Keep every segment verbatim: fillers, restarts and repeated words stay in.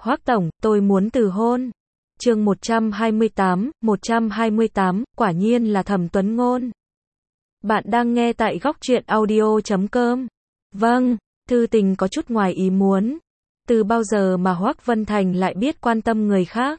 Hoắc tổng, tôi muốn từ hôn. Chương một trăm hai mươi tám, một trăm hai mươi tám, quả nhiên là Thẩm Tuấn Ngôn. Bạn đang nghe tại góc truyện audio chấm com. Vâng, Thư Tình có chút ngoài ý muốn. Từ bao giờ mà Hoắc Vân Thành lại biết quan tâm người khác?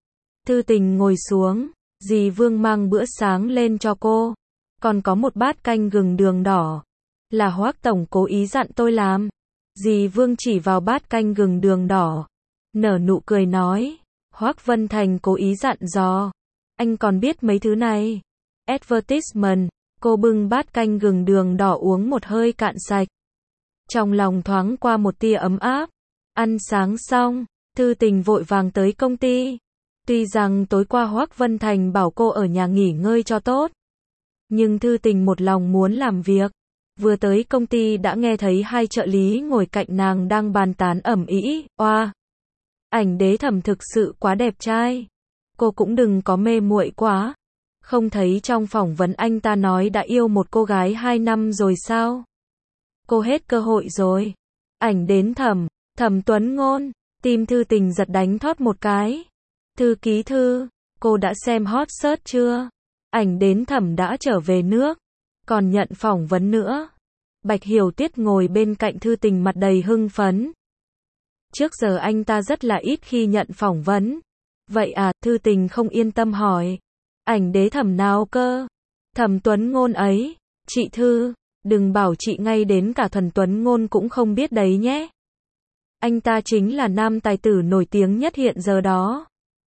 Thư Tình ngồi xuống, dì Vương mang bữa sáng lên cho cô. Còn có một bát canh gừng đường đỏ. Là Hoắc tổng cố ý dặn tôi làm. Dì Vương chỉ vào bát canh gừng đường đỏ. Nở nụ cười nói. Hoắc Vân Thành cố ý dặn dò. Anh còn biết mấy thứ này. Advertisement. Cô bưng bát canh gừng đường đỏ uống một hơi cạn sạch. Trong lòng thoáng qua một tia ấm áp. Ăn sáng xong, Thư Tình vội vàng tới công ty. Tuy rằng tối qua Hoắc Vân Thành bảo cô ở nhà nghỉ ngơi cho tốt. Nhưng Thư Tình một lòng muốn làm việc. Vừa tới công ty đã nghe thấy hai trợ lý ngồi cạnh nàng đang bàn tán ầm ĩ. Oa! Ảnh Đế Thẩm thực sự quá đẹp trai. Cô cũng đừng có mê muội quá. Không thấy trong phỏng vấn anh ta nói đã yêu một cô gái hai năm rồi sao? Cô hết cơ hội rồi. Ảnh đến Thẩm, Thẩm Tuấn Ngôn, tim Thư Tình giật đánh thót một cái. Thư ký Thư, cô đã xem hot search chưa? Ảnh đến Thẩm đã trở về nước, còn nhận phỏng vấn nữa. Bạch Hiểu Tiết ngồi bên cạnh Thư Tình mặt đầy hưng phấn. Trước giờ anh ta rất là ít khi nhận phỏng vấn. Vậy à, Thư Tình không yên tâm hỏi. Ảnh Đế Thẩm nào cơ? Thẩm Tuấn Ngôn ấy. Chị Thư, đừng bảo chị ngay đến cả Thẩm Tuấn Ngôn cũng không biết đấy nhé. Anh ta chính là nam tài tử nổi tiếng nhất hiện giờ đó.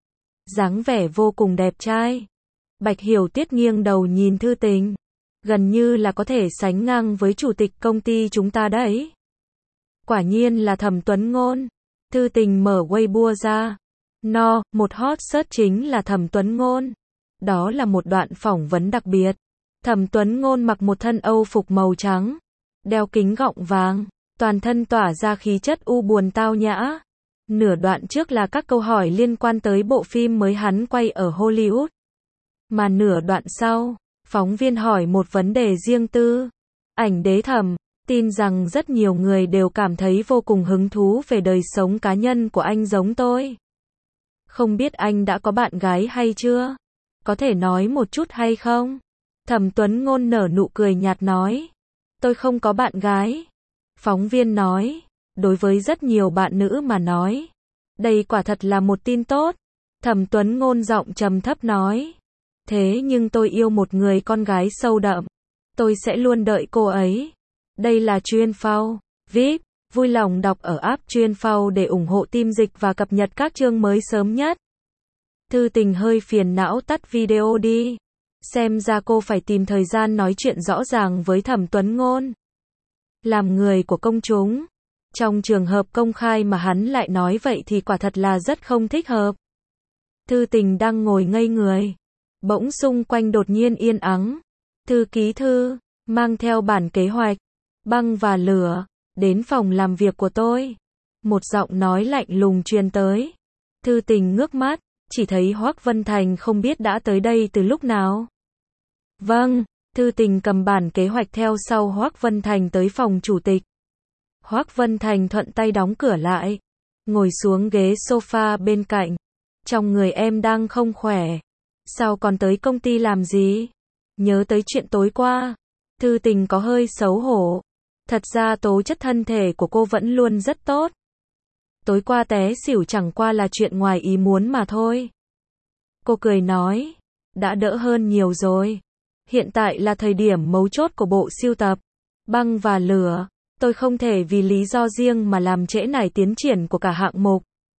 Dáng vẻ vô cùng đẹp trai. Bạch Hiểu Tiết nghiêng đầu nhìn Thư Tình. Gần như là có thể sánh ngang với chủ tịch công ty chúng ta đấy. Quả nhiên là Thẩm Tuấn Ngôn. Thư Tình mở Weibo ra. No, một hot search chính là Thẩm Tuấn Ngôn. Đó là một đoạn phỏng vấn đặc biệt. Thẩm Tuấn Ngôn mặc một thân Âu phục màu trắng, đeo kính gọng vàng, toàn thân tỏa ra khí chất u buồn tao nhã. Nửa đoạn trước là các câu hỏi liên quan tới bộ phim mới hắn quay ở Hollywood. Mà nửa đoạn sau, phóng viên hỏi một vấn đề riêng tư. Ảnh Đế Thẩm, tin rằng rất nhiều người đều cảm thấy vô cùng hứng thú về đời sống cá nhân của anh giống tôi. Không biết anh đã có bạn gái hay chưa? Có thể nói một chút hay không? Thẩm Tuấn Ngôn nở nụ cười nhạt nói. Tôi không có bạn gái. Phóng viên nói. Đối với rất nhiều bạn nữ mà nói. Đây quả thật là một tin tốt. Thẩm Tuấn Ngôn giọng trầm thấp nói. Thế nhưng tôi yêu một người con gái sâu đậm. Tôi sẽ luôn đợi cô ấy. Đây là Chuyên Phao vê i pê. Vui lòng đọc ở app Chuyên Phao để ủng hộ team dịch và cập nhật các chương mới sớm nhất. Thư Tình hơi phiền não tắt video đi. Xem ra cô phải tìm thời gian nói chuyện rõ ràng với Thẩm Tuấn Ngôn. Làm người của công chúng. Trong trường hợp công khai mà hắn lại nói vậy thì quả thật là rất không thích hợp. Thư Tình đang ngồi ngây người. Bỗng xung quanh đột nhiên yên ắng. Thư ký Thư, mang theo bản kế hoạch, băng và lửa, đến phòng làm việc của tôi. Một giọng nói lạnh lùng truyền tới. Thư Tình ngước mắt, chỉ thấy Hoắc Vân Thành không biết đã tới đây từ lúc nào. Vâng, Thư Tình cầm bản kế hoạch theo sau Hoắc Vân Thành tới phòng chủ tịch. Hoắc Vân Thành thuận tay đóng cửa lại, ngồi xuống ghế sofa bên cạnh. Trong người em đang không khỏe. Sao còn tới công ty làm gì? Nhớ tới chuyện tối qua. Thư Tình có hơi xấu hổ. Thật ra tố chất thân thể của cô vẫn luôn rất tốt. Tối qua té xỉu chẳng qua là chuyện ngoài ý muốn mà thôi. Cô cười nói. Đã đỡ hơn nhiều rồi. Hiện tại là thời điểm mấu chốt của bộ sưu tập. Băng và lửa. Tôi không thể vì lý do riêng mà làm trễ nải tiến triển của cả hạng mục.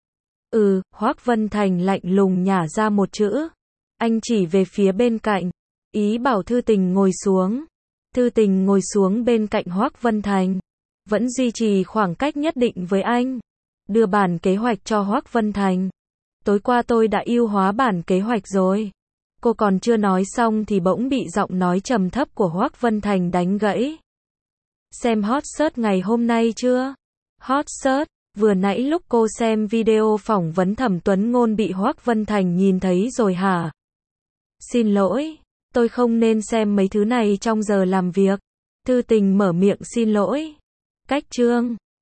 Ừ, Hoắc Vân Thành lạnh lùng nhả ra một chữ. Anh chỉ về phía bên cạnh. Ý bảo Thư Tình ngồi xuống. Thư Tình ngồi xuống bên cạnh Hoắc Vân Thành. Vẫn duy trì khoảng cách nhất định với anh. Đưa bản kế hoạch cho Hoắc Vân Thành. Tối qua tôi đã ưu hóa bản kế hoạch rồi. Cô còn chưa nói xong thì bỗng bị giọng nói trầm thấp của Hoắc Vân Thành đánh gãy. Xem hot search ngày hôm nay chưa? Hot search, vừa nãy lúc cô xem video phỏng vấn Thẩm Tuấn Ngôn bị Hoắc Vân Thành nhìn thấy rồi hả? Xin lỗi, tôi không nên xem mấy thứ này trong giờ làm việc. Thư Tình mở miệng xin lỗi. Cách chương